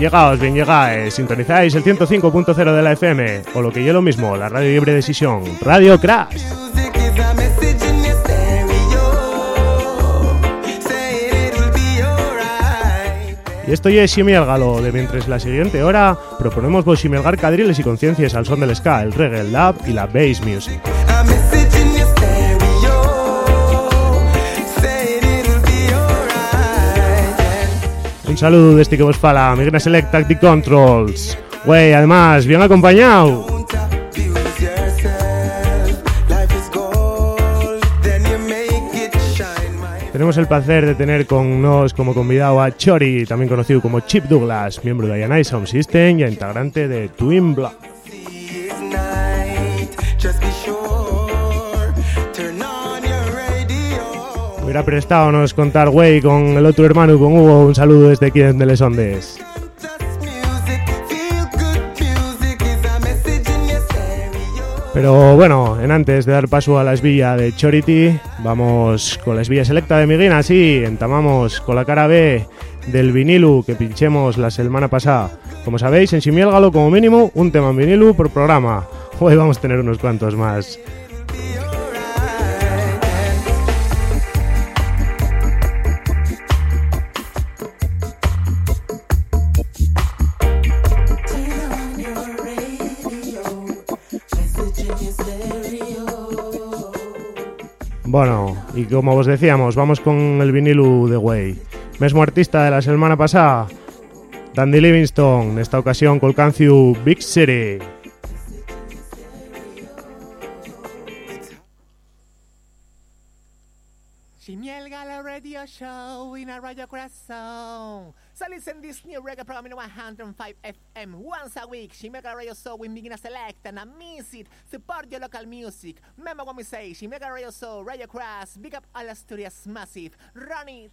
llegaos, bien llegáis. Sintonizáis el 105.0 de la FM, o lo que yo lo mismo, la radio libre de Sesión, Radio Crash. Y esto ya es Ximielgalo, de mientras la siguiente hora proponemos vos ximielgar cadriles y conciencias al son del ska, el reggae, el dub y la bass music. Un saludo desde que vos fala, Migrina Select Tactic Controls. Güey, además, bien acompañado. Tenemos el placer de tener con nos como convidado a Chori, también conocido como Chip Douglas, miembro de Ionized Sound System y integrante de Twin Blood. Hubiera prestado nos contar, güey, con el otro hermano, con Hugo, un saludo desde aquí de Les Ondes. Pero bueno, en antes de dar paso a la esvilla de Chority, vamos con la esvilla selecta de Miguina, sí, entamamos con la cara B del vinilu que pinchemos la semana pasada. Como sabéis, en Ximielgalo como mínimo un tema en vinilu por programa. Hoy vamos a tener unos cuantos más. Bueno, y como os decíamos, vamos con el vinilu de Way. Mesmo artista de la semana pasada, Dandy Livingstone, en esta ocasión con el canciu Big City. Ximielgalo Radio Show in a Radio Corazón. So listen this new reggae program in 105 FM once a week. Ximielgalo Radio Show with Miguina Select and miss it. Support your local music. Remember what we say, Ximielgalo Radio Show, Radio Crash, big up all Asturias massive. Run it.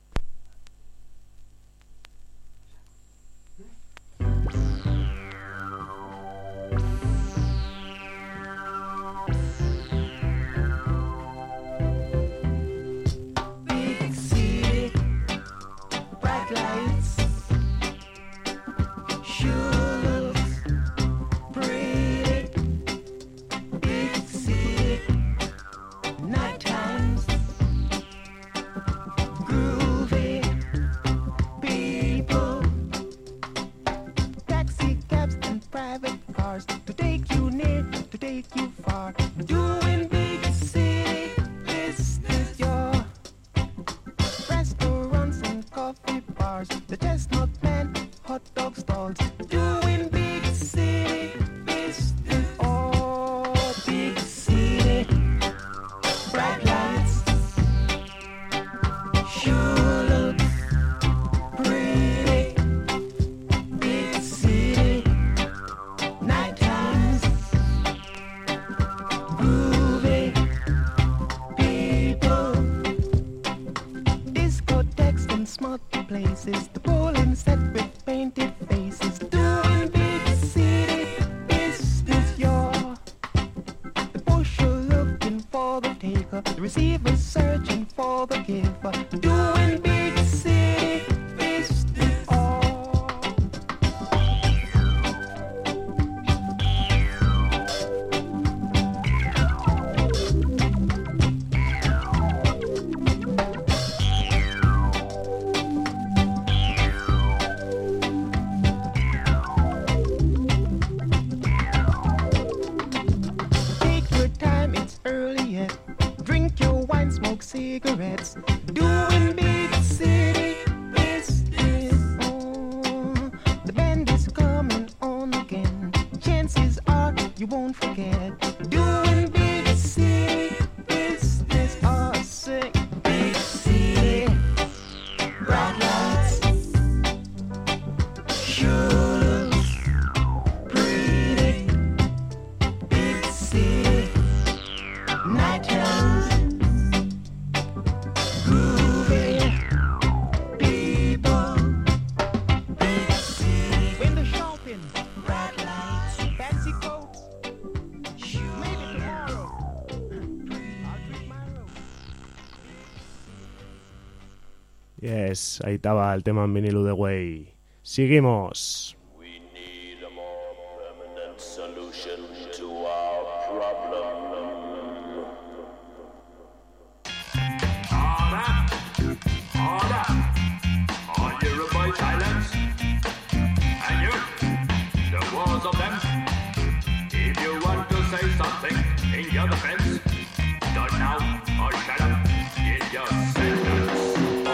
To take you near, to take you far. Doing big city business, your restaurants and coffee bars, the chestnut man, hot dog stalls. Doing big city business, oh big city, bright lights, sure looks pretty, big city. Places, the bowling set with painted faces, doing big city business, you're the pusher looking for the taker, the receiver searching for the giver, doing big city business, oh. Cigarettes, doing big city business. Oh, the band is coming on again. Chances are you won't forget. Doing big city business. Oh, sing big city, bright lights, sure looks pretty. Big city, night times. Yes, ahí estaba el tema en vinilo de Way. Seguimos. We need a more permanent solution to our problem. Order! All you rebel silence. And you, the walls of them. If you want to say something in your defense, don't now or shut up. Get your sentence.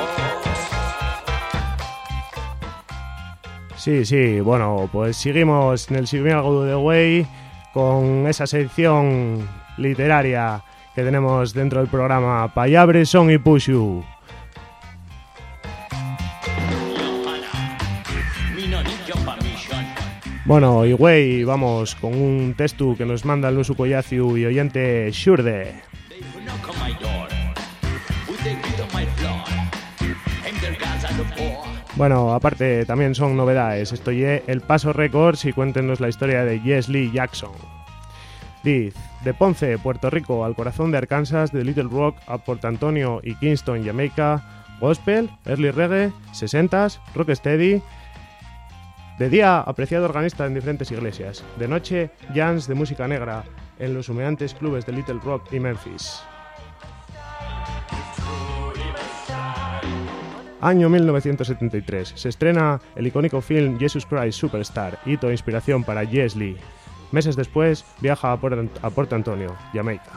Sí, bueno, pues seguimos en el Sigmi Algo de Way con esa sección literaria que tenemos dentro del programa Payabre, Son y Pushu. Bueno, y güey, vamos con un texto que nos manda el Nusu Koyazu y oyente Shurde. Bueno, aparte también son novedades. Esto es El Paso Records y cuéntenos la historia de Jesse Lee Jackson. Diz, de Ponce, Puerto Rico, al corazón de Arkansas, de Little Rock a Port Antonio y Kingston, Jamaica, gospel, early reggae, 60s, rocksteady. De día, apreciado organista en diferentes iglesias. De noche, jams de música negra en los humeantes clubes de Little Rock y Memphis. Año 1973. Se estrena el icónico film Jesus Christ Superstar, hito de inspiración para Jesse Lee. Meses después, viaja a Port Antonio, Jamaica.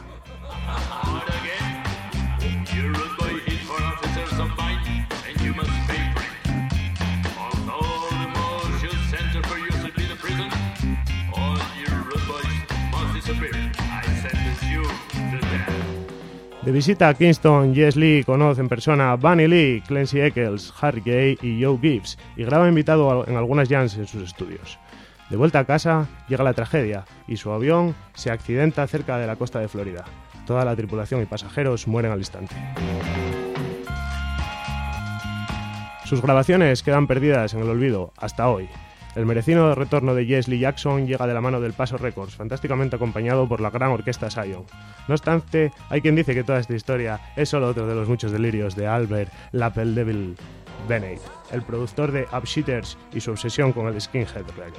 De visita a Kingston, Jesse Lee conoce en persona a Bunny Lee, Clancy Eccles, Harry Gay y Joe Gibbs y graba invitado en algunas jams en sus estudios. De vuelta a casa, llega la tragedia y su avión se accidenta cerca de la costa de Florida. Toda la tripulación y pasajeros mueren al instante. Sus grabaciones quedan perdidas en el olvido hasta hoy. El merecido retorno de Jesse Lee Jackson llega de la mano del Paso Records, fantásticamente acompañado por la gran orquesta Zion. No obstante, hay quien dice que toda esta historia es solo otro de los muchos delirios de Albert "L'Apple Devil" Bennett, el productor de Upshitters y su obsesión con el skinhead reggae.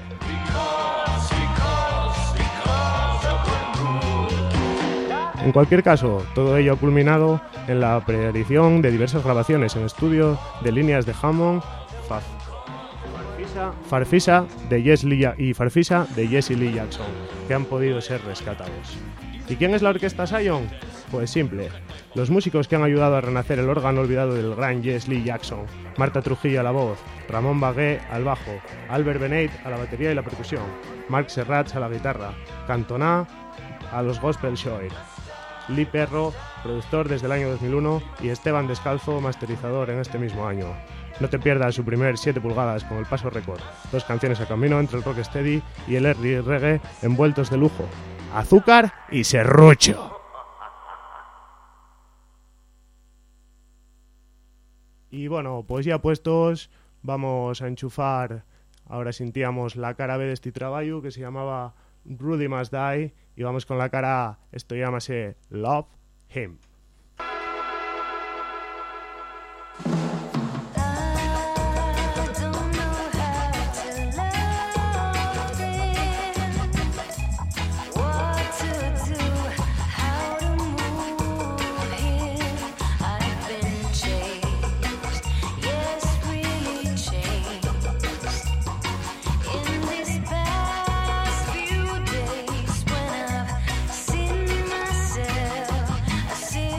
En cualquier caso, todo ello ha culminado en la aparición de diversas grabaciones en estudio de líneas de Hammond, Farfisa de Jesse Lee y Farfisa de Jesse Lee Jackson, que han podido ser rescatados. ¿Y quién es la orquesta Zion? Pues simple, los músicos que han ayudado a renacer el órgano olvidado del gran Jesse Lee Jackson: Marta Trujillo a la voz, Ramón Bagué al bajo, Albert Bennett a la batería y la percusión, Mark Serrats a la guitarra, Cantona a los gospel shower, Lee Perro, productor desde el año 2001, y Esteban Descalzo, masterizador en este mismo año. No te pierdas su primer 7 pulgadas con el Paso Record, 2 canciones a camino entre el rocksteady y el early reggae envueltos de lujo, azúcar y serrucho. Y bueno, pues ya puestos, vamos a enchufar, ahora sentíamos la cara B de este trabajo que se llamaba Rudy Must Die, y vamos con la cara A, esto llámase Love Him. See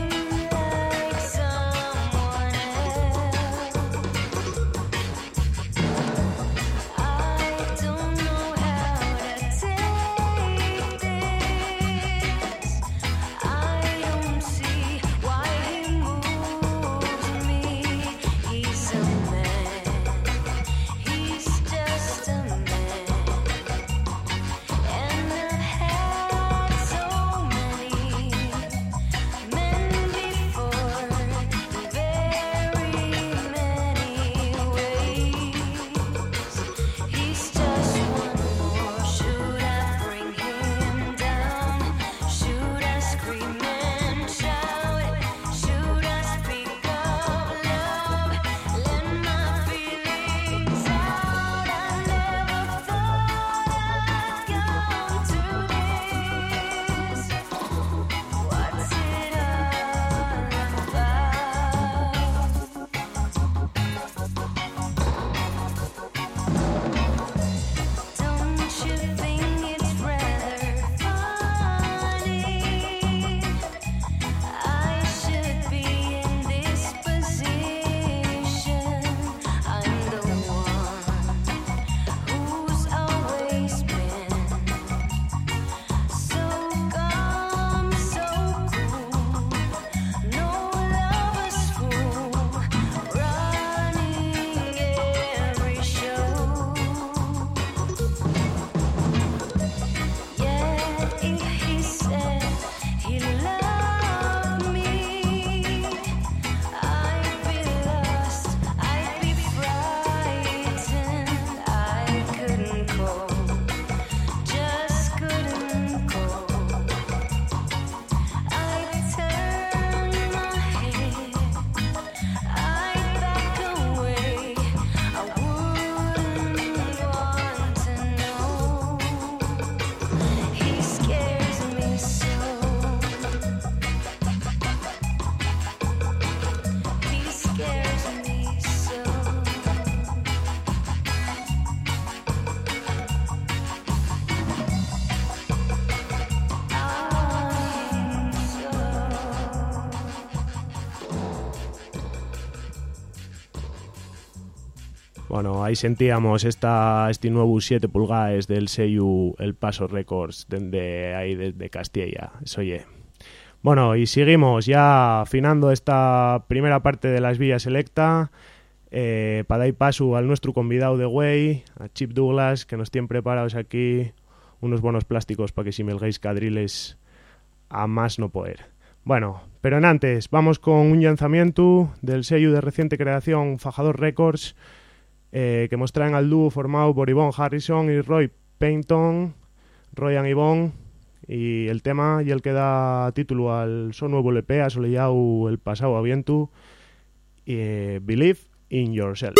Bueno, ahí sentíamos este nuevo 7 pulgadas del sello El Paso Records desde Castilla. Eso oye. Bueno, y seguimos ya afinando esta primera parte de las vías selecta para dar paso al nuestro convidado de güey, a Chip Douglas, que nos tienen preparados aquí unos buenos plásticos para que si melguéis cadriles a más no poder. Bueno, pero en antes vamos con un lanzamiento del sello de reciente creación Fajador Records, que nos traen al dúo formado por Yvonne Harrison y Roy Payton, Roy and Yvonne, y el tema y el que da título al su nuevo LP asolellado el pasado aviento, Believe in Yourself.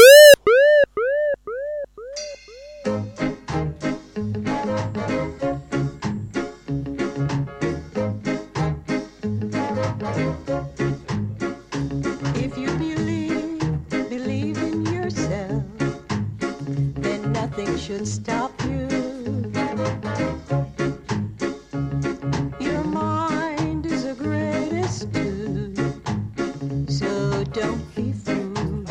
If you believe in yourself, then nothing should stop you. Your mind is the greatest tool, so don't be fooled.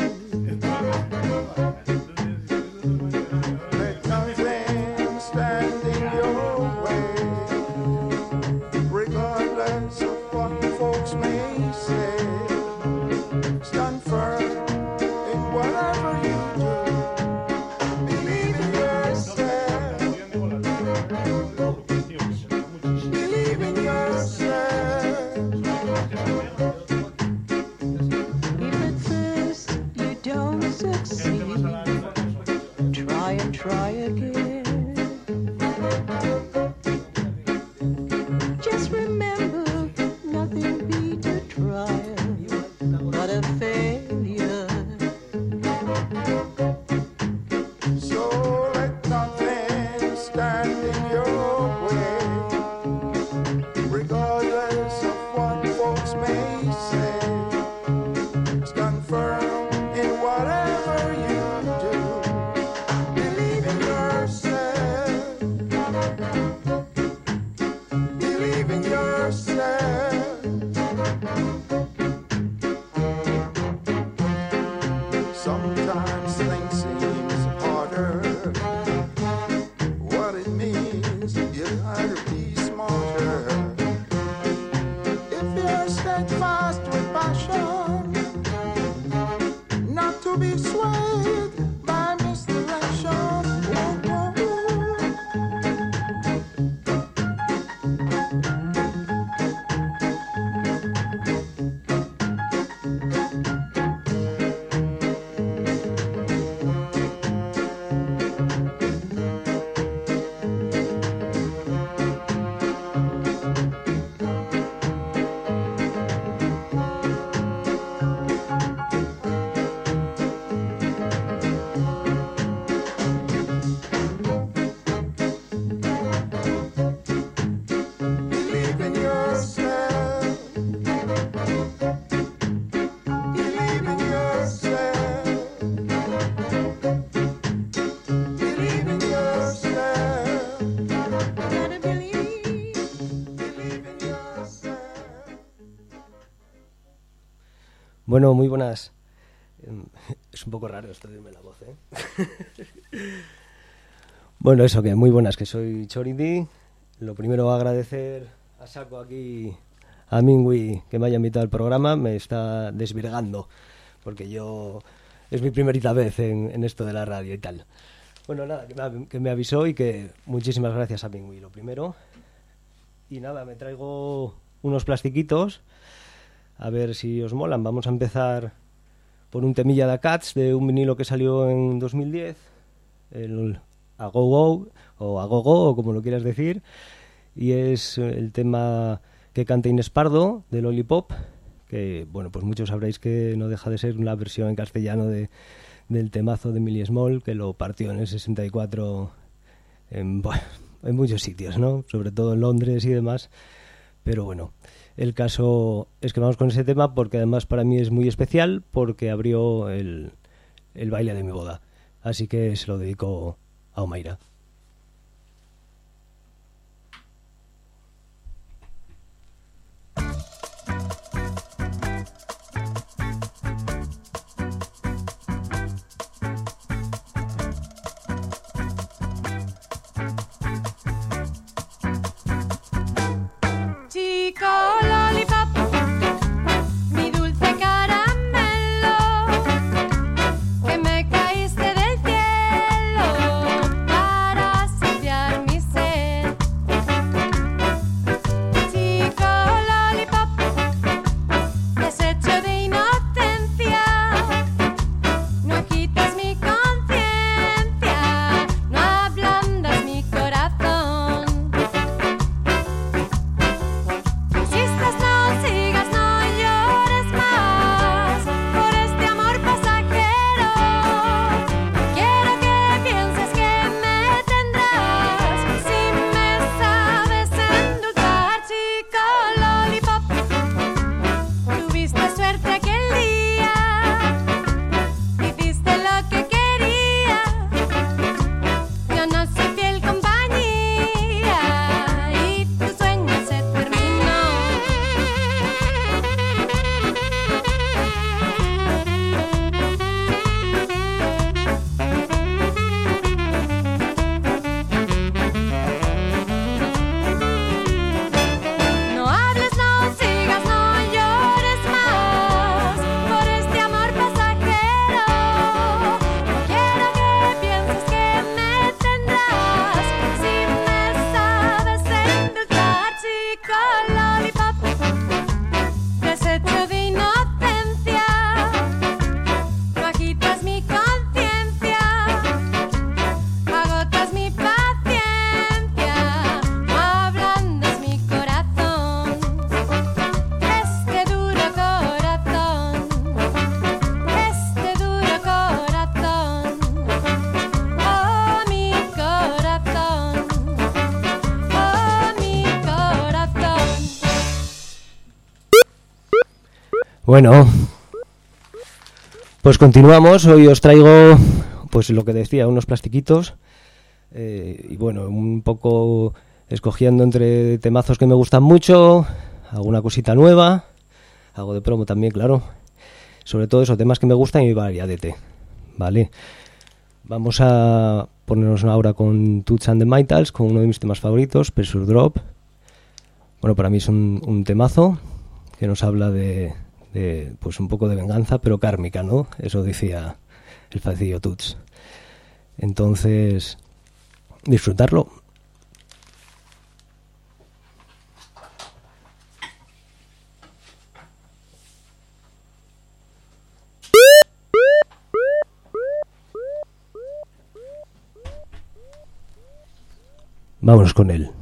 Let nothing stand in your way, regardless of what folks may say. Stand firm in whatever you do. Believe in yourself. Believe in yourself. If at first you don't succeed, try and try again. Just remember, nothing beat a trial but a failure. So let nothing stand in your way, regardless of what folks may say. Stand firm in whatever you do. Believe in yourself. Believe in yourself. Sometimes things seems harder. What it means, you gotta be smarter. If you're steadfast with passion, not to be swayed by misdirection. Believe in yourself. Believe in yourself. Believe in yourself. Gotta believe. Believe in yourself. Bueno, muy buenas. Es un poco raro esto de irme la voz, ¿eh? Bueno, eso que muy buenas, que soy Chority. Lo primero, agradecer a saco aquí a Mingui que me haya invitado al programa. Me está desvirgando, porque es mi primerita vez en esto de la radio y tal. Bueno, nada, que me avisó y que muchísimas gracias a Mingui, lo primero. Y nada, me traigo unos plastiquitos, a ver si os molan. Vamos a empezar por un temilla de Cats, de un vinilo que salió en 2010, el Agogo, o Agogo, o como lo quieras decir, y es el tema que canta Inés Pardo, de Lollipop, que, bueno, pues muchos sabréis que no deja de ser una versión en castellano del temazo de Millie Small, que lo partió en el 64 en muchos sitios, ¿no? Sobre todo en Londres y demás. Pero bueno, el caso es que vamos con ese tema porque además para mí es muy especial, porque abrió el baile de mi boda. Así que se lo dedico a Omaira. Bueno, pues continuamos. Hoy os traigo, pues lo que decía, unos plastiquitos. Y bueno, un poco escogiendo entre temazos que me gustan mucho, alguna cosita nueva, algo de promo también, claro. Sobre todo esos temas que me gustan y variadete, ¿vale? Vamos a ponernos ahora con Toots and the Maytals, con uno de mis temas favoritos, Pressure Drop. Bueno, para mí es un temazo que nos habla de pues un poco de venganza, pero kármica, ¿no? Eso decía el facillo Toots. Entonces, disfrutarlo. Vámonos con él.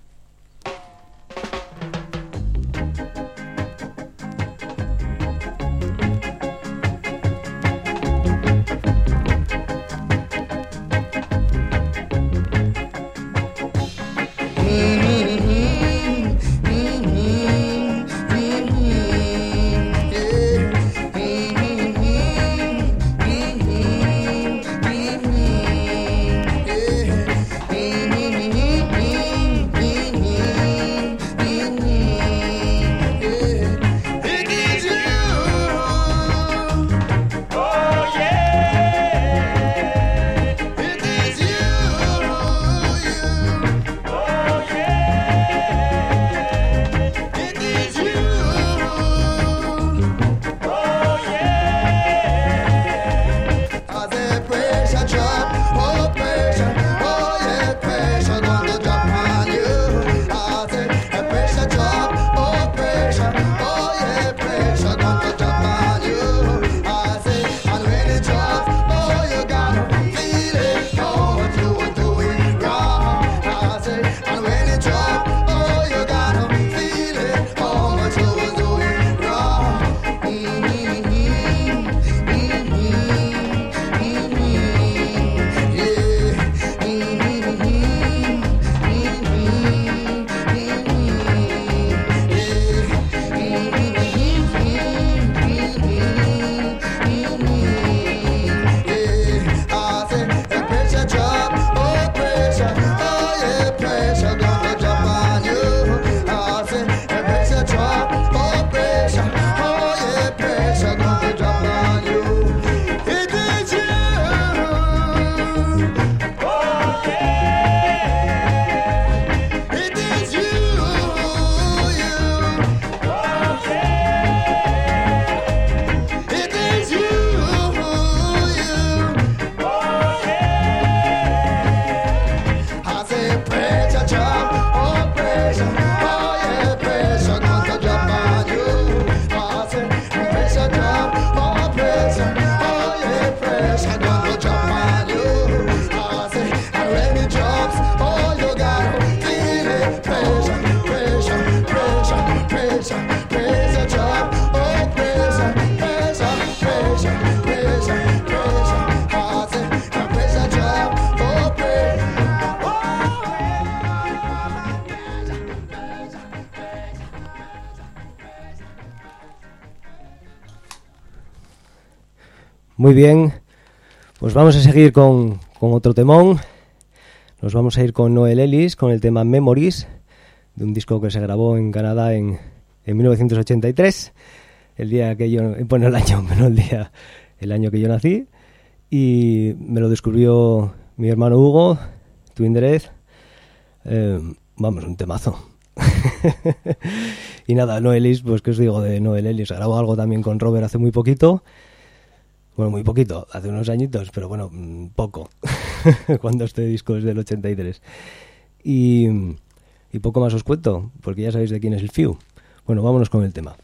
Muy bien, pues vamos a seguir con otro temón. Nos vamos a ir con Noel Ellis, con el tema Memories, de un disco que se grabó en Canadá en 1983, el día que yo, bueno, el año que yo nací, y me lo descubrió mi hermano Hugo, Twin Dread. Vamos, un temazo. Y nada, Noel Ellis, pues qué os digo de Noel Ellis, grabó algo también con Robert hace muy poquito. Bueno, muy poquito, hace unos añitos, pero bueno, poco, cuando este disco es del 83. Y poco más os cuento, porque ya sabéis de quién es el Few. Bueno, vámonos con el tema.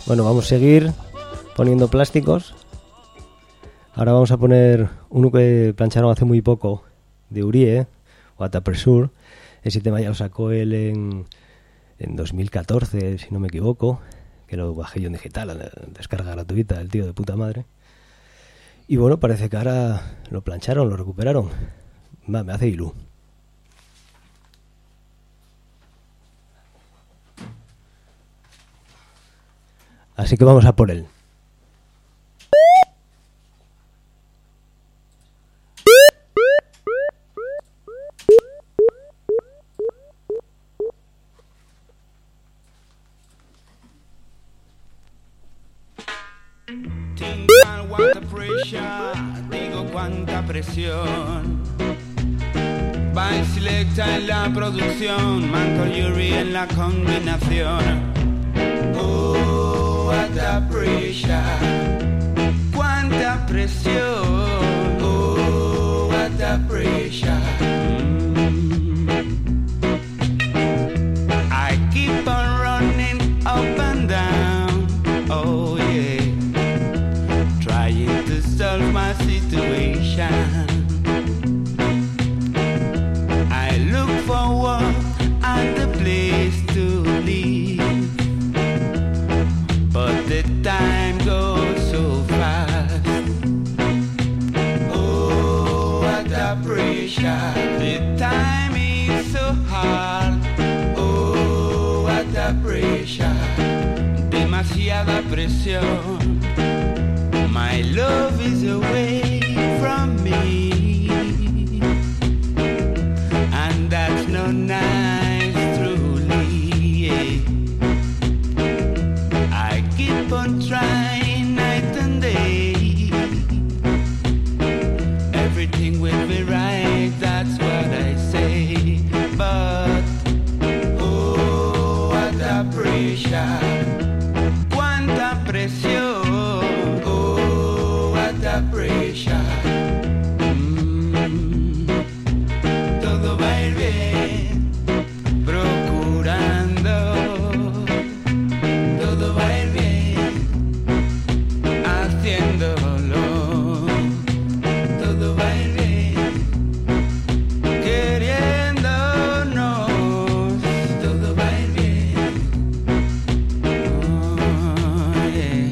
Bueno, vamos a seguir poniendo plásticos. Ahora vamos a poner uno que plancharon hace muy poco, de Urie, What a Pressure. Ese tema ya lo sacó él en 2014, si no me equivoco, que lo bajé yo en digital, descarga gratuita, el tío de puta madre. Y bueno, parece que ahora lo plancharon, lo recuperaron. Va, me hace ilú. Así que vamos a por él. Cuánta pressure, digo cuánta presión. By Selecta en la producción, Manco Yuri en la combinación. Oh, cuánta pressure, cuánta presión. Oh, cuánta pressure. I keep on running up and down. Oh yeah. Trying to solve my situation. I look for work and a place to live, but the time goes so fast. Oh, what a pressure. The time is so hard. Oh, what a pressure. Demasiada presión. My love is away from me, and that's not nice, truly. I keep on trying night and day. Everything will be right, that's what I say. But, oh, what a pressure. Cuánta presión. Pressure. Todo va a ir bien, procurando. Todo va a ir bien, haciéndolo. Todo va a ir bien, queriéndonos. Todo va a ir bien. Oh, yeah.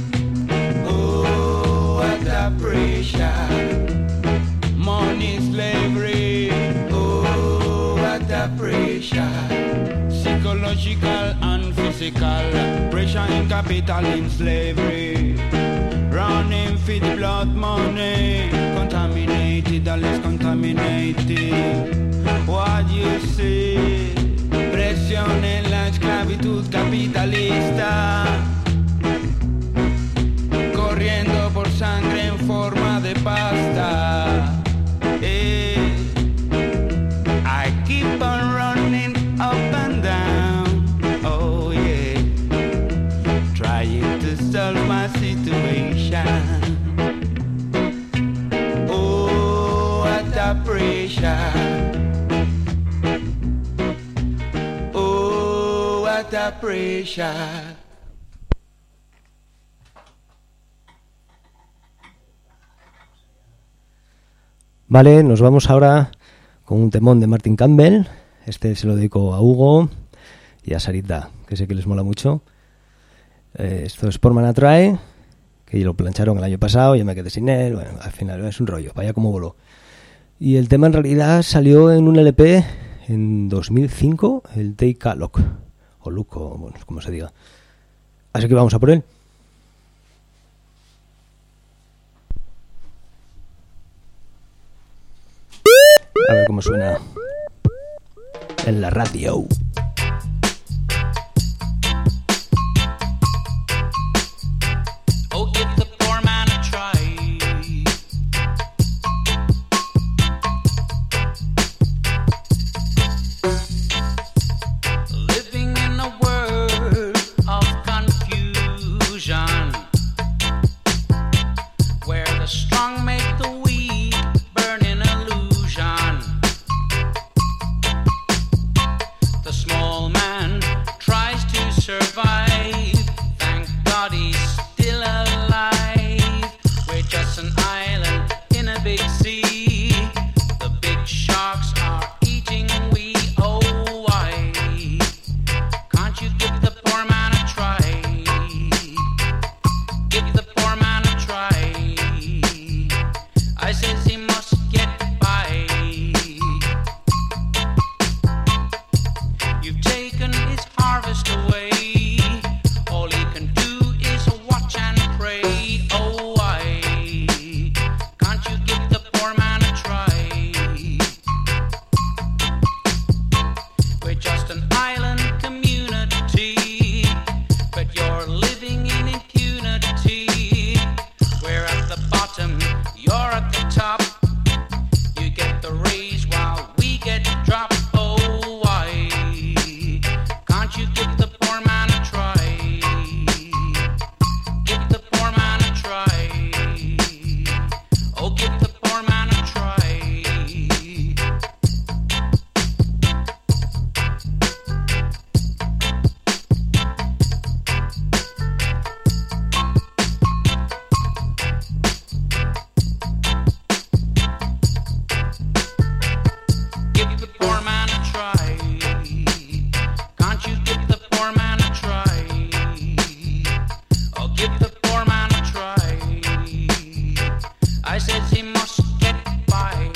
Pressure, money slavery, oh what a pressure, psychological and physical, pressure in capital in slavery, running for the blood money, contaminated, all is contaminated, what you see, presión en la esclavitud capitalista. Corriendo por sangre en forma de pasta. I keep on running up and down. Oh yeah. Trying to solve my situation. Oh, what a pressure. Oh, what a pressure. Vale, nos vamos ahora con un temón de Martin Campbell. Este se lo dedico a Hugo y a Sarita, que sé que les mola mucho. Esto es Portman a Try, que lo plancharon el año pasado, yo me quedé sin él. Bueno, al final es un rollo, vaya como voló. Y el tema en realidad salió en un LP en 2005, el Take a Look, o Look, o bueno, como se diga. Así que vamos a por él. A ver cómo suena en la radio. Oh, give the poor man a try. Living in a world of confusion, where the strong make the weak burn in illusion. The just an island community, but you're living in impunity. We're at the bottom, you're at the top. You get the raise while we get dropped. Oh, why can't you give the poor man a try? Give the poor man a try. Oh, give the poor man a try. Give the poor man a try. Can't you give the poor man a try? Oh, give the poor man a try. I said he must get by.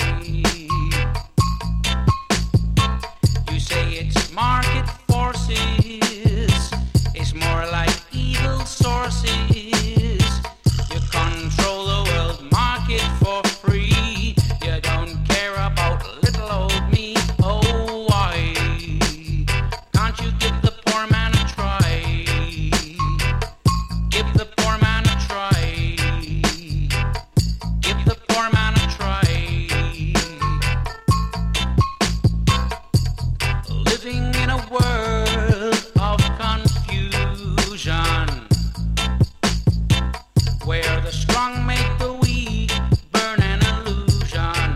You say it's market forces. It's more like evil sources. You control the world market for free. You don't care about little old me. Oh, why can't you give the poor man a try? Give the poor man a try. Give the poor man a try. Living in a world of confusion, where the strong make the weak burn an illusion.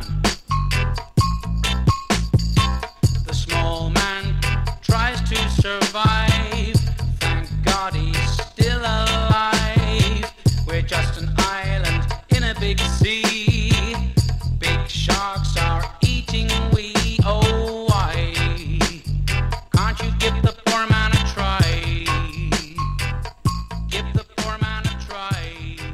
The small man tries to survive. Thank God he's still alive. We're just an island in a big sea. Big sharks are eating we. Oh, why can't you give the poor man a try? Give the poor man a try.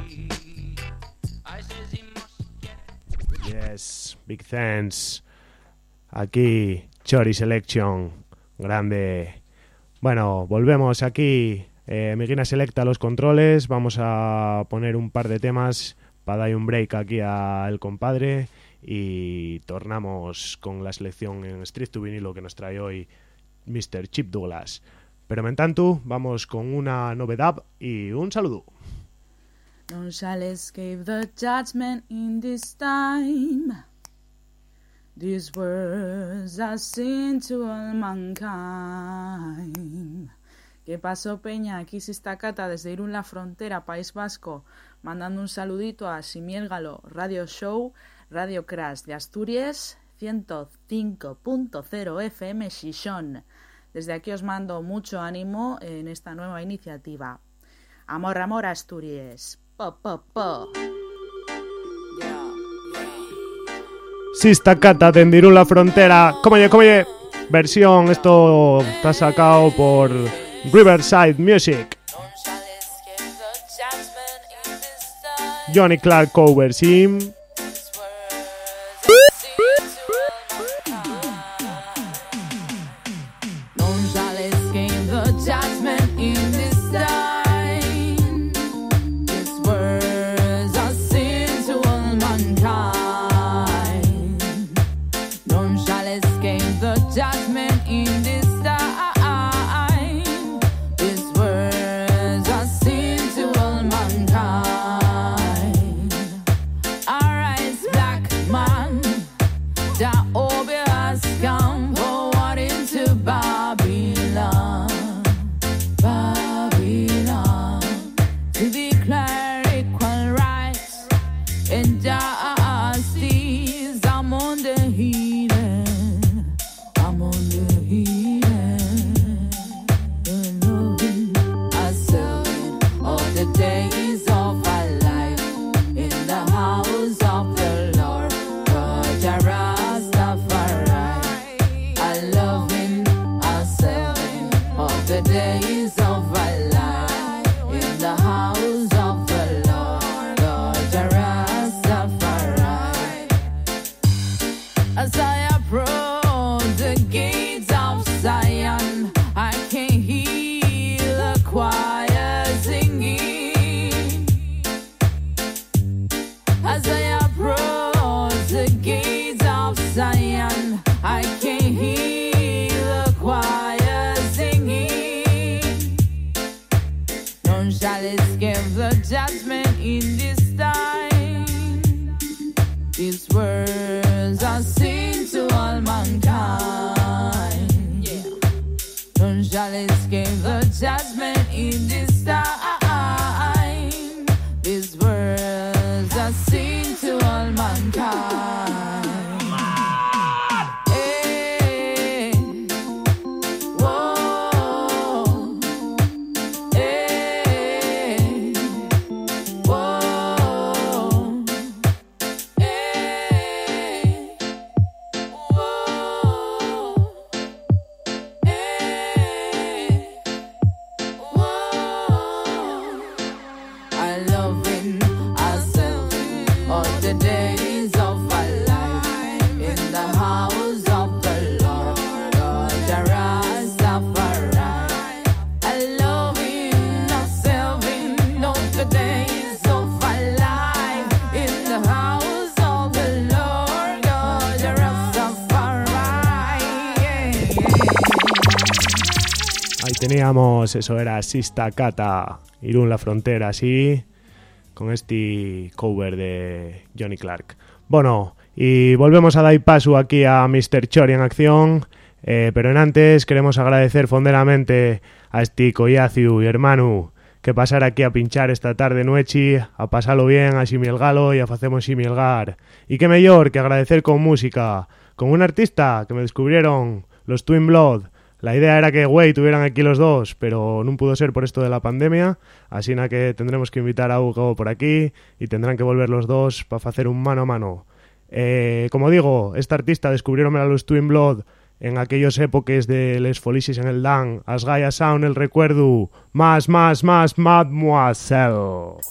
I says he must get. Yes, big thanks. Aquí, Chori Selection, grande. Bueno, volvemos aquí. Miguina Selecta a los controles. Vamos a poner un par de temas para dar un break aquí al compadre y tornamos con la selección en Street to Vinilo que nos trae hoy Mr. Chip Douglas. Pero mentanto, vamos con una novedad y un saludo. None shall escape the judgment in this time. These words are seen to all mankind. ¿Qué pasó, Peña? Aquí se está Cata desde Irún La Frontera, País Vasco, mandando un saludito a Simiérgalo, Radio Show, Radio Crash de Asturias, 105.0 FM Xixón. Desde aquí os mando mucho ánimo en esta nueva iniciativa. Amor, amor, Asturias. Po, po, po. Sista Cata de Irún La Frontera. ¿Cómo oye? Versión, esto está sacado por Riverside Music. Johnny Clark cover, sí. Zion, I can hear the choir. Don't shall escape the judgment in this time. These words I sing to all mankind. Hey, whoa, hey, whoa, hey, whoa, hey, whoa. I love it, ourselves, all the days of our life in the house of the Lord, God Rastafari. I love it, ourselves, all the days of our life in the house of the Lord, God Rastafari. Ahí teníamos, eso era Sista Cata, Irún la Frontera, así, con este cover de Johnny Clark. Bueno, y volvemos a dar paso aquí a Mr. Chori en acción, pero en antes queremos agradecer fonderamente a este Collaciu y hermano que pasar aquí a pinchar esta tarde noche, a pasarlo bien, a ximielgalo y a facemos ximielgar. Y qué mejor que agradecer con música, con un artista que me descubrieron los Twin Blood. La idea era que, güey, tuvieran aquí los dos, pero no pudo ser por esto de la pandemia, así que tendremos que invitar a Hugo por aquí y tendrán que volver los dos para hacer un mano a mano. Como digo, esta artista descubrieronme a los Twin Blood en aquellos épocas de les folicis en el Dan, as Gaia Sound el recuerdo, más, mademoiselle.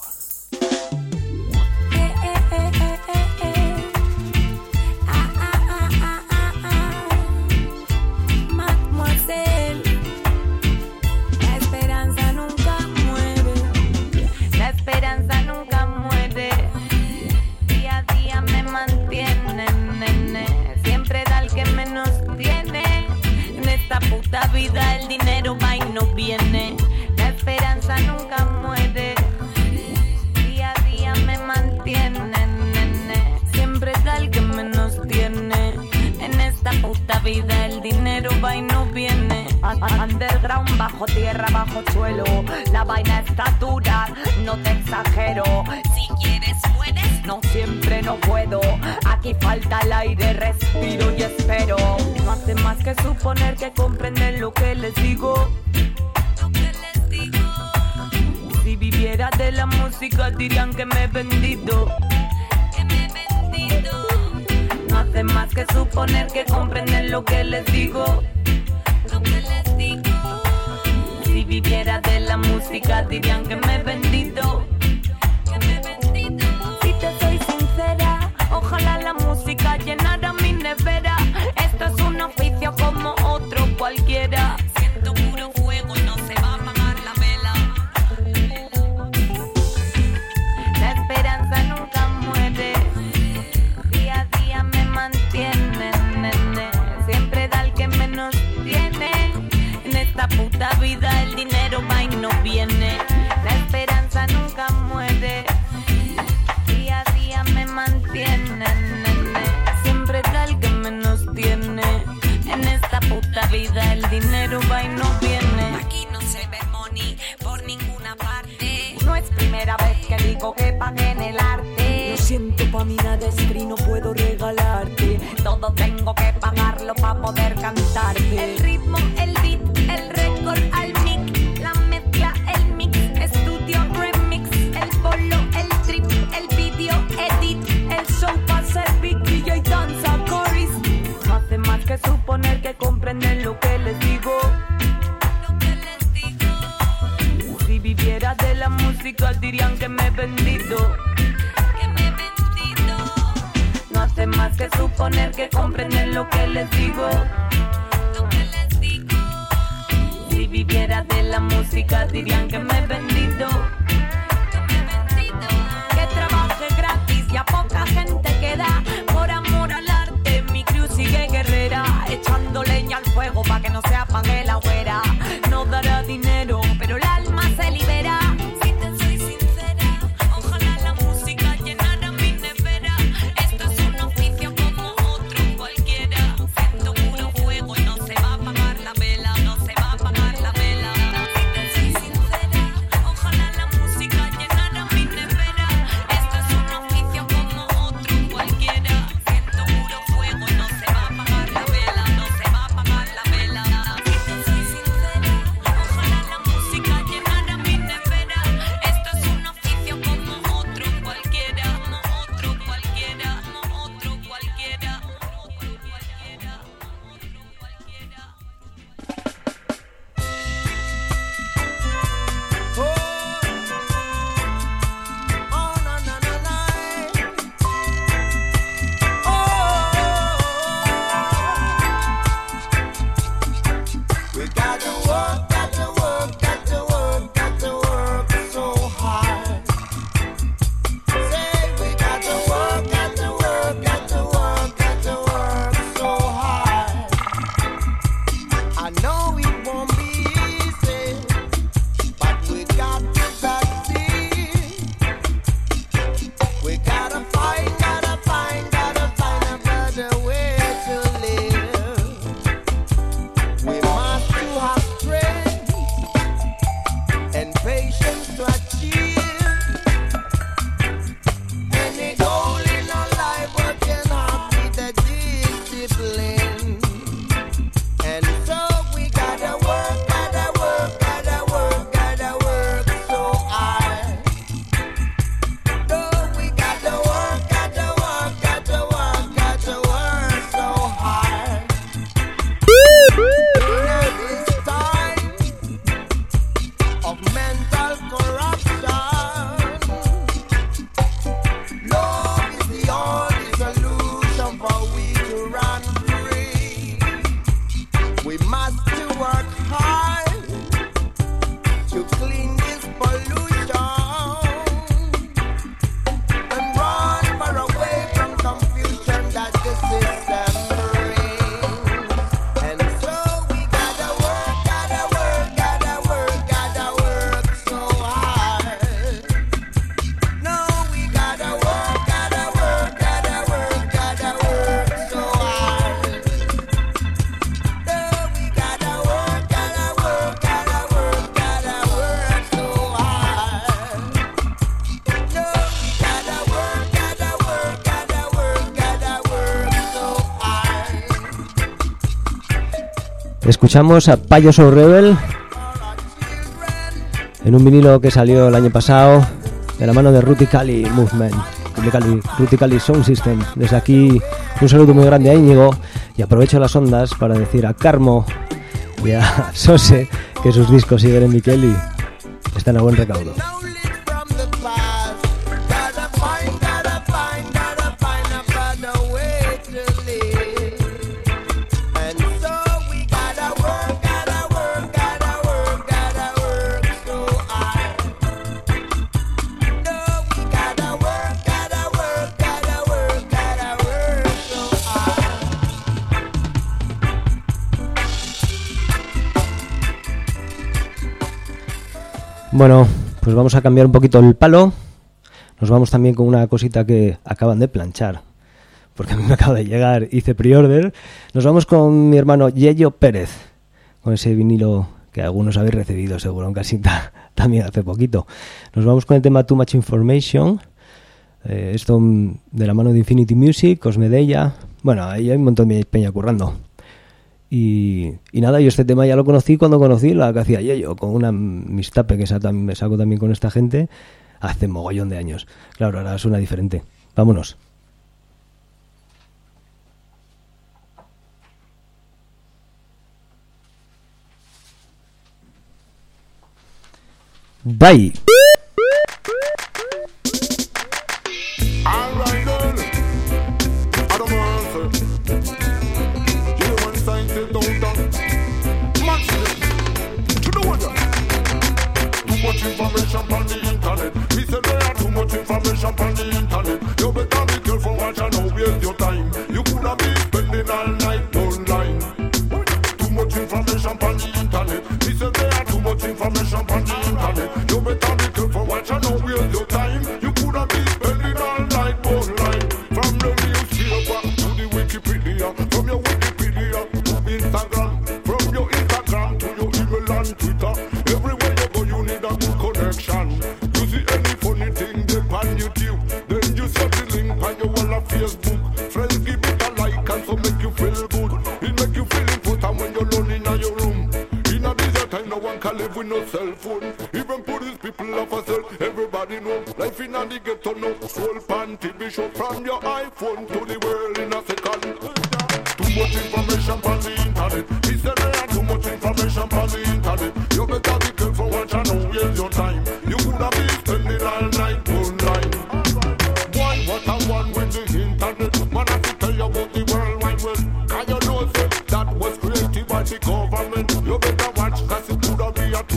Mademoiselle, la esperanza nunca muere, la esperanza nunca muere, día a día me mantiene, nene, siempre da el que menos tiene, en esta puta vida el dinero va y no viene, la esperanza nunca muere, día a día me mantiene, nene, siempre da el que menos tiene, en esta puta vida el dinero va y no viene. Underground, bajo tierra, bajo suelo, la vaina está dura, no te exagero. Si quieres puedes, no siempre no puedo. Aquí falta el aire, respiro y espero. No hace más que suponer que comprenden lo que les digo. Lo que les digo. Si viviera de la música dirían que me he vendido. Que me he vendido. No hace más que suponer que comprenden lo que les digo. Lo que les digo. Si viviera de la música dirían que me he vendido. Que me he vendido. Si te soy sincera, ojalá la música llenara mi nevera. Esto es un oficio como otro cualquiera. Siento puro fuego y no se va a apagar la vela. La esperanza nunca muere. Día a día me mantiene, nene. Siempre da el que menos tiene. En esta puta vida el dinero va y no viene. La esperanza nunca muere. Día a día me mantiene, nene. Siempre da el que menos tiene. En esta puta vida el dinero va y no viene. Aquí no se ve money por ninguna parte. No es primera vez que digo que paguen el arte. Lo siento, pa' mí nada es free, no puedo regalarte. Todo tengo que pagarlo pa' poder cantarte. El ritmo, el beat, el récord al mic, la mezcla, el mix, estudio, remix, el polo, el trip, el video, edit, el show pa' servir, DJ, danza, chorus. No hace más que suponer que comprenden lo que les digo. Lo que les digo. Si viviera de la música dirían que me he vendido. Que me he vendido. No hace más que suponer que comprenden lo que les digo. Lo que les digo. Si viviera de la música dirían que me he vendido. Que me he vendido. Que trabaje gratis y a poca gente queda. Por amor al arte mi crew sigue guerrera, echando leña al fuego pa' que no se apague la hoguera. No dará dinero, pero el alma se libera. Si te soy sincera, ojalá la música llenara mi nevera. Esto es un oficio como otro cualquiera. Siento puro fuego y no se va a apagar la vela. No se va a apagar Escuchamos a Payo Soul Rebel en un vinilo que salió el año pasado de la mano de Ruticali Movement, Ruticali Sound System. Desde aquí un saludo muy grande a Íñigo y aprovecho las ondas para decir a Carmo y a Sose que sus discos siguen en Miquel y están a buen recaudo. Bueno, pues vamos a cambiar un poquito el palo. Nos vamos también con una cosita que acaban de planchar, porque a mí me acaba de llegar, hice pre-order. Nos vamos con mi hermano Yello Pérez, con ese vinilo que algunos habéis recibido seguro en casita también hace poquito. Nos vamos con el tema Too Much Information, esto de la mano de Infinity Music, Cosmedella. Bueno, ahí hay un montón de peña currando. Y nada, yo este tema ya lo conocí cuando conocí la que hacía Yello, con una mistape que me saco también con esta gente hace mogollón de años. Claro, ahora suena diferente. Vámonos. Bye. Information on the internet. Me say there are too much information on the internet. You better be careful what you know, waste your time. You coulda be spending all night online. Too much information on the internet. Me say there are too much information on the internet. You better be careful what you know, waste your time. You coulda be spending all night online. From the newspaper to the Wikipedia, from your Wikipedia to Instagram, from your Instagram to your email and Twitter. Everywhere you go, you need a good connection. You see any funny thing they on YouTube, then you set the link on your wall of Facebook. Friends give it a like and so make you feel good. It make you feel important when you're alone in your room. In a busy time, no one can live with no cell phone. Even police people of a cell, everybody know. Life in a the ghetto no. Soul panty be show from your iPhone to the world in a second. Too much information on the internet. He said there are too much information on the internet. You better be careful what you know, waste your time. You could have been spending all night online. One, what I want with the internet. Man, I have to tell you about the World Wide Web. Can you know that was created by the government? You better watch, cause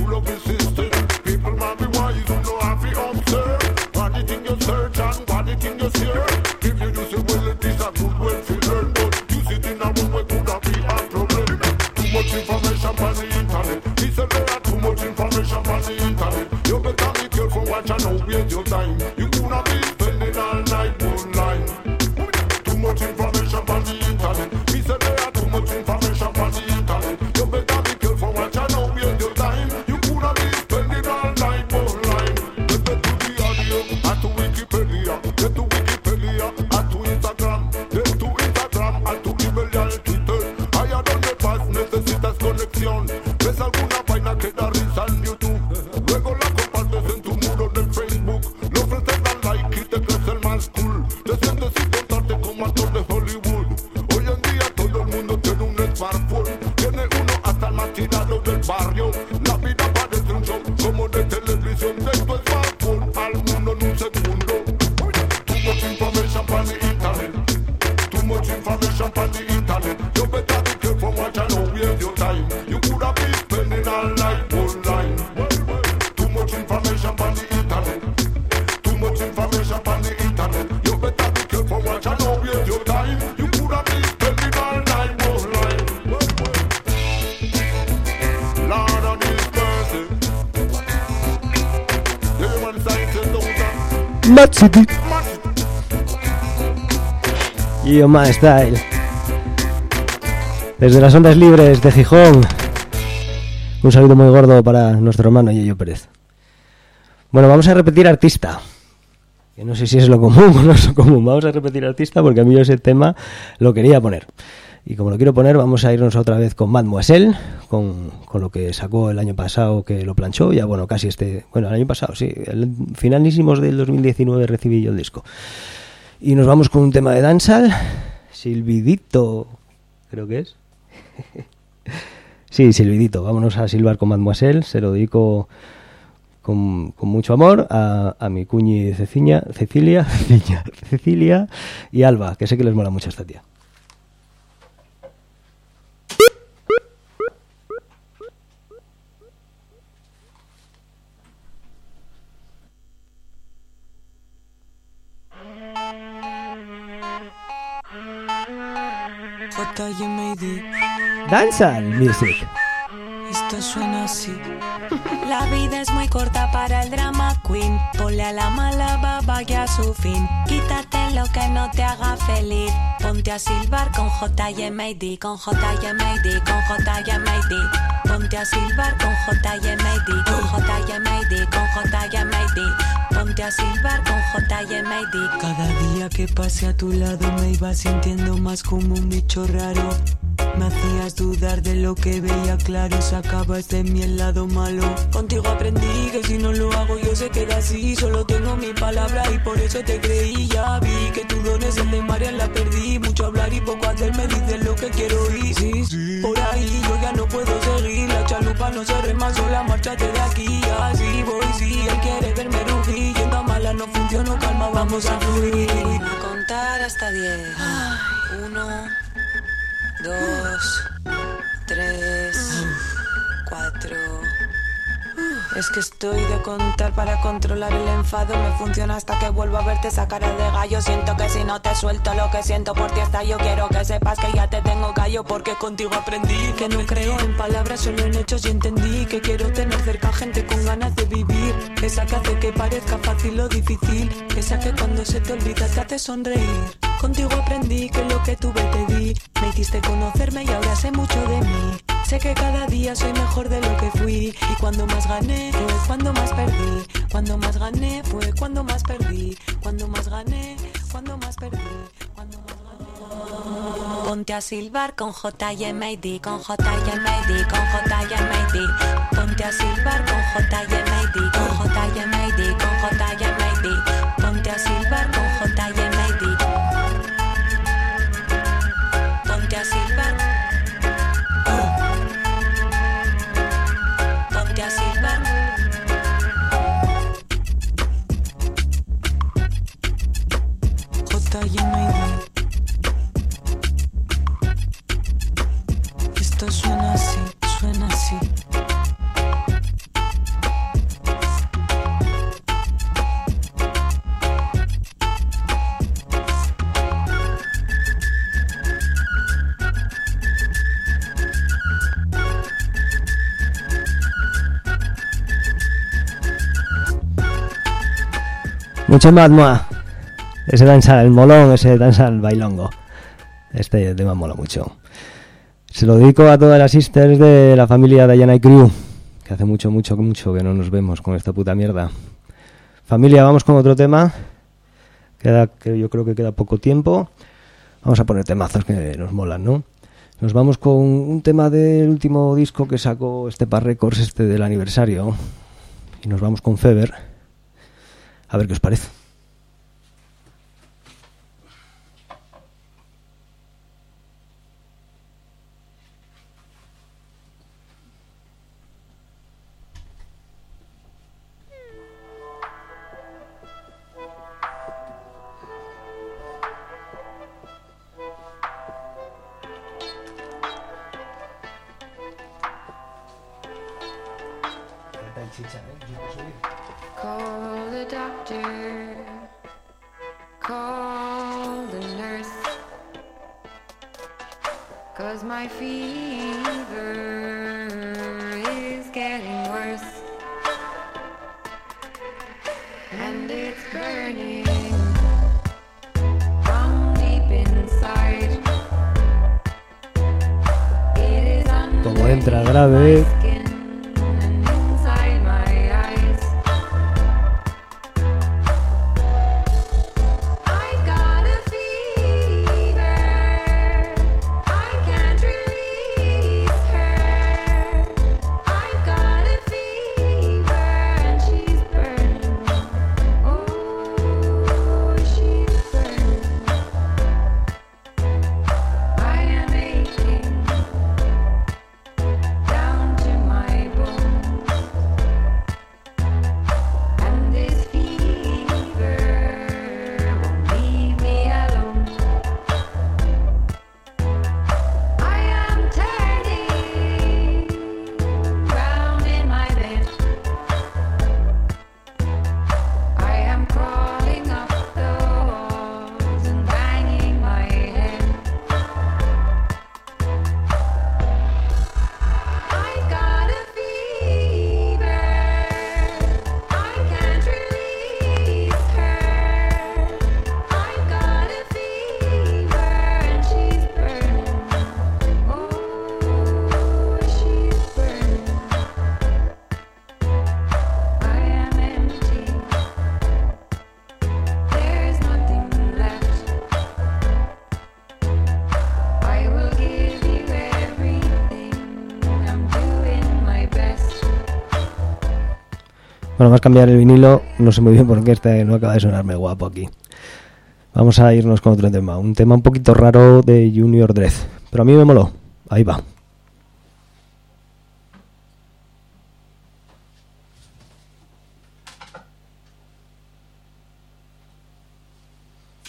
you love the system. People might be wise, you know how to observe. What the thing you search and what the thing you share. If you do say, well, it is a good way to learn, but you sit in a room where could have be a problem. Too much information on the internet. He said there are too much information on the internet. You better be careful, watch and don't waste your time. You could not be spending all night online. Too much information on the internet. He said there are too much information on the internet. You better be careful, watch and don't waste your time. You could not be spending all night online. Get to the audio, add to Wikipedia. Get to Wikipedia, add to Instagram. Get to Instagram, add to email y Twitter. Haya donde vas, necesitas conexión. Ves alguna vaina que da risa en YouTube. Luego la compartes en tu muro de Facebook. Le ofreces dar like y te crees el más cool. Te sientes sin contarte como actor de Hollywood. Hoy en día todo el mundo tiene un smartphone. Tiene uno hasta el más tirado del barrio. La vida parece un show como de televisión. De tu smartphone al mundo en un segundo. Too much information on the internet. Too much information on the internet. You better be careful, watch and don't waste your time. You could have been spending all night online. Too much information on the internet. Too much information on the internet. You better be careful, watch and don't waste your time. You could have been spending all night online. Lord of His mercy. Everyone cited those. Mad City. Yo My Style. Desde las ondas libres de Gijón. Un saludo muy gordo para nuestro hermano Yoyo Pérez. Bueno, vamos a repetir artista. Que no sé si es lo común o no es lo común. Vamos a repetir artista porque a mí ese tema lo quería poner. Y como lo quiero poner, vamos a irnos otra vez con Mademoiselle, con lo que sacó el año pasado, que lo planchó. Ya, bueno, casi el año pasado, sí. El finalísimos del 2019 recibí yo el disco. Y nos vamos con un tema de dancehall. Silvidito, creo que es. Sí, Silvidito. Vámonos a silbar con Mademoiselle. Se lo dedico con mucho amor a mi cuñi Cecilia y Alba, que sé que les mola mucho esta tía. Dancehall music. Esto suena así. La vida es muy corta para el drama queen. Ponle a la mala baba ya a su fin. Quítate lo que no te haga feliz. Ponte a silbar con J.M.A.D. Con J.M.A.D. Con J.M.A.D. Ponte a silbar con J.M.A.D. Con J.M.A.D. Con J.M.A.D. Ponte a silbar con J.M.A.D. Cada día que pase a tu lado me iba sintiendo más como un bicho raro. Me hacías dudar de lo que veía claro. Sacabas de mí el lado malo. Contigo aprendí que si no lo hago yo se queda así. Solo tengo mi palabra y por eso te creí. Ya vi que tu don es el de María, la perdí. Mucho hablar y poco hacer, me dices lo que quiero oír. Sí, por ahí yo ya no puedo seguir. La chalupa no se rema sola, márchate de aquí. Así voy, si él quiere verme rugir. Yendo a mala no funciono, calma, vamos a fluir. A contar hasta 10. 1, 2, 3, 4. Es que estoy de contar para controlar el enfado. Me funciona hasta que vuelvo a verte esa cara de gallo. Siento que si no te suelto lo que siento por ti está. Yo quiero que sepas que ya te tengo callo, porque contigo aprendí que no creo en palabras, solo en hechos. Y entendí que quiero tener cerca gente con ganas de vivir. Esa que hace que parezca fácil lo difícil. Esa que cuando se te olvida te hace sonreír. Contigo aprendí que lo que tuve te di. Me hiciste conocerme y ahora sé mucho de mí. Sé que cada día soy mejor de lo que fui. Y cuando más gané fue cuando más perdí. Cuando más gané fue cuando más perdí. Cuando más gané, cuando más perdí. Cuando más gané. Ponte a silbar con J.M.A.D. Con J.M.A.D. Con J.M.A.D. Ponte a silbar con J.M.A.D. Con J.M.A.D. Con J.M.A.D. Ponte a silbar con J.M.A.D. Ponte a silbar. Ponte a silbar. J.M.A.D. Esto suena así, suena así. Mucho más, moa. Ese danza el molón, ese danza el bailongo. Este tema mola mucho. Se lo dedico a todas las sisters de la familia Diana y Crew, que hace mucho que no nos vemos con esta puta mierda. Familia, vamos con otro tema. Que yo creo que queda poco tiempo. Vamos a poner temazos que nos molan, ¿no? Nos vamos con un tema del último disco que sacó Stepa Records, del aniversario. Y nos vamos con Fever. A ver qué os parece. Call the doctor, call the nurse, 'cause my fever is getting worse, and it's burning from deep inside. It is under Como entra grave. Bueno, vamos a cambiar el vinilo. No sé muy bien por qué este no acaba de sonarme guapo aquí. Vamos a irnos con otro tema. Un tema un poquito raro de Junior Dredd. Pero a mí me moló. Ahí va.